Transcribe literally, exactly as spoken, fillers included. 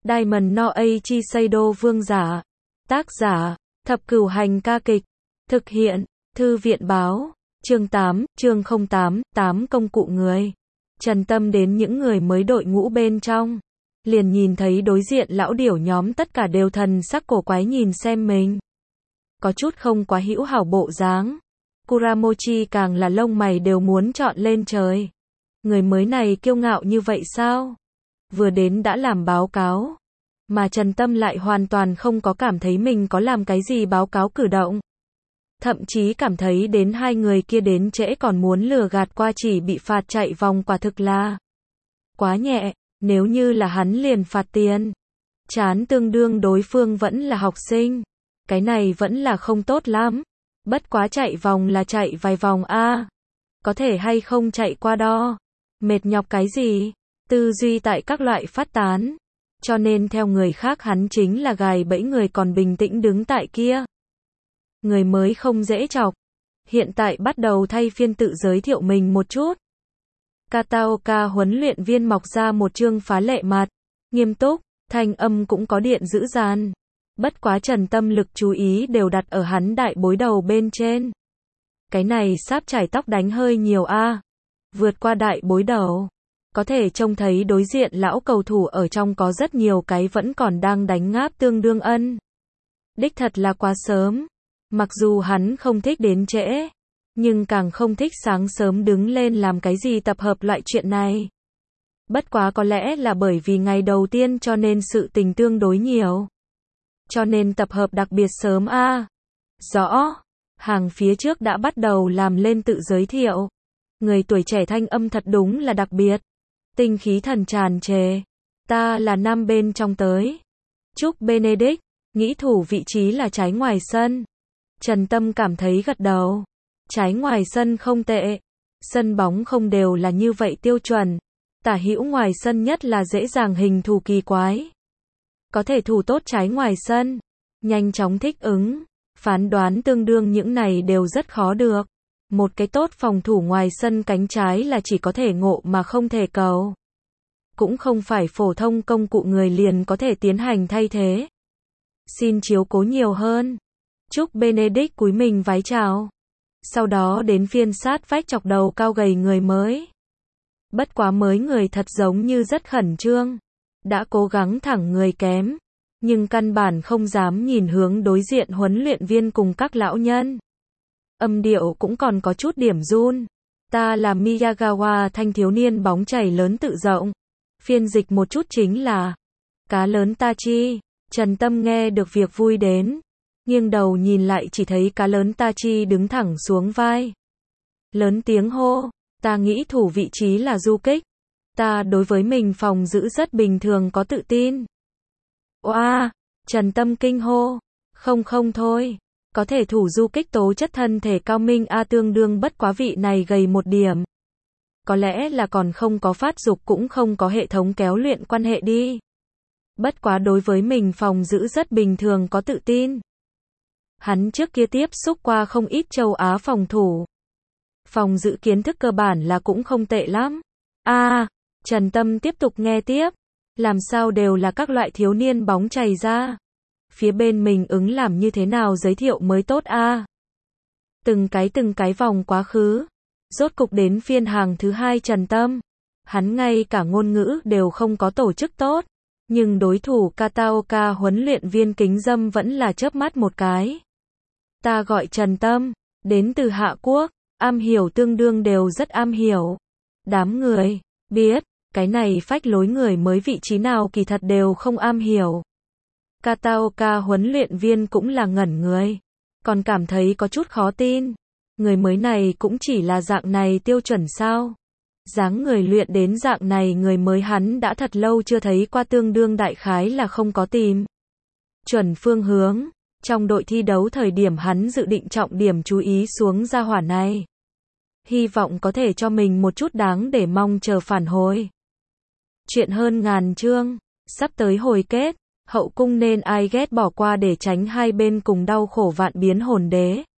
Diamond no Eiichi Seido vương giả. Tác giả, Thập Cửu Hành ca kịch. Thực hiện, Thư viện báo. Chương tám, chương không tám, tám công cụ người. Trần Tâm đến những người mới đội ngũ bên trong. Liền nhìn thấy đối diện lão điểu nhóm tất cả đều thần sắc cổ quái nhìn xem mình. Có chút không quá hữu hảo bộ dáng. Kuramochi càng là lông mày đều muốn trọn lên trời. Người mới này kiêu ngạo như vậy sao? Vừa đến đã làm báo cáo. Mà Trần Tâm lại hoàn toàn không có cảm thấy mình có làm cái gì báo cáo cử động. Thậm chí cảm thấy đến hai người kia đến trễ còn muốn lừa gạt qua chỉ bị phạt chạy vòng quả thực là quá nhẹ, nếu như là hắn liền phạt tiền. Chán tương đương đối phương vẫn là học sinh. Cái này vẫn là không tốt lắm. Bất quá chạy vòng là chạy vài vòng a, có thể hay không chạy qua đo. Mệt nhọc cái gì? Tư duy tại các loại phát tán. Cho nên theo người khác hắn chính là gài bẫy người còn bình tĩnh đứng tại kia. Người mới không dễ chọc. Hiện tại bắt đầu thay phiên tự giới thiệu mình một chút. Kataoka huấn luyện viên mọc ra một trương phá lệ mặt. Nghiêm túc, thanh âm cũng có điện dữ dằn. Bất quá Trần Tâm lực chú ý đều đặt ở hắn đại bối đầu bên trên. Cái này sáp chải tóc đánh hơi nhiều a. Vượt qua đại bối đầu. Có thể trông thấy đối diện lão cầu thủ ở trong có rất nhiều cái vẫn còn đang đánh ngáp tương đương ân. Đích thật là quá sớm. Mặc dù hắn không thích đến trễ, nhưng càng không thích sáng sớm đứng lên làm cái gì tập hợp loại chuyện này. Bất quá có lẽ là bởi vì ngày đầu tiên cho nên sự tình tương đối nhiều. Cho nên tập hợp đặc biệt sớm a. À. Rõ. Hàng phía trước đã bắt đầu làm lên tự giới thiệu. Người tuổi trẻ thanh âm thật đúng là đặc biệt. Tinh khí thần tràn trề. Ta là năm bên trong tới. Chúc Benedict, nghĩ thủ vị trí là trái ngoài sân. Trần Tâm cảm thấy gật đầu. Trái ngoài sân không tệ. Sân bóng không đều là như vậy tiêu chuẩn. Tả hữu ngoài sân nhất là dễ dàng hình thù kỳ quái. Có thể thủ tốt trái ngoài sân. Nhanh chóng thích ứng. Phán đoán tương đương những này đều rất khó được. Một cái tốt phòng thủ ngoài sân cánh trái là chỉ có thể ngộ mà không thể cầu. Cũng không phải phổ thông công cụ người liền có thể tiến hành thay thế. Xin chiếu cố nhiều hơn. Chúc Benedict cúi mình vái chào. Sau đó đến phiên sát vách chọc đầu cao gầy người mới. Bất quá mới người thật giống như rất khẩn trương. Đã cố gắng thẳng người kém. Nhưng căn bản không dám nhìn hướng đối diện huấn luyện viên cùng các lão nhân. Âm điệu cũng còn có chút điểm run. Ta là Miyagawa thanh thiếu niên bóng chảy lớn tự rộng. Phiên dịch một chút chính là cá lớn Tachi. Trần Tâm nghe được việc vui đến. Nghiêng đầu nhìn lại chỉ thấy cá lớn Tachi đứng thẳng xuống vai. Lớn tiếng hô. Ta nghĩ thủ vị trí là du kích. Ta đối với mình phòng giữ rất bình thường có tự tin. Oa, Trần Tâm kinh hô. Không không thôi. Có thể thủ du kích tố chất thân thể cao minh a tương đương bất quá vị này gầy một điểm. Có lẽ là còn không có phát dục cũng không có hệ thống kéo luyện quan hệ đi. Bất quá đối với mình phòng giữ rất bình thường có tự tin. Hắn trước kia tiếp xúc qua không ít châu Á phòng thủ. Phòng giữ kiến thức cơ bản là cũng không tệ lắm. A, à, Trần Tâm tiếp tục nghe tiếp. Làm sao đều là các loại thiếu niên bóng chày ra. Phía bên mình ứng làm như thế nào giới thiệu mới tốt a? À? Từng cái từng cái vòng quá khứ. Rốt cục đến phiên hàng thứ hai Trần Tâm. Hắn ngay cả ngôn ngữ đều không có tổ chức tốt. Nhưng đối thủ Kataoka huấn luyện viên kính dâm vẫn là chớp mắt một cái. Ta gọi Trần Tâm. Đến từ Hạ Quốc. Am hiểu tương đương đều rất am hiểu. Đám người. Biết. Cái này phách lối người mới vị trí nào kỳ thật đều không am hiểu. Kataoka huấn luyện viên cũng là ngẩn người. Còn cảm thấy có chút khó tin. Người mới này cũng chỉ là dạng này tiêu chuẩn sao. Dáng người luyện đến dạng này người mới hắn đã thật lâu chưa thấy qua tương đương đại khái là không có tìm. Chuẩn phương hướng. Trong đội thi đấu thời điểm hắn dự định trọng điểm chú ý xuống gia hỏa này. Hy vọng có thể cho mình một chút đáng để mong chờ phản hồi. Chuyện hơn ngàn chương. Sắp tới hồi kết. Hậu cung nên ai ghét bỏ qua để tránh hai bên cùng đau khổ vạn biến hồn đế.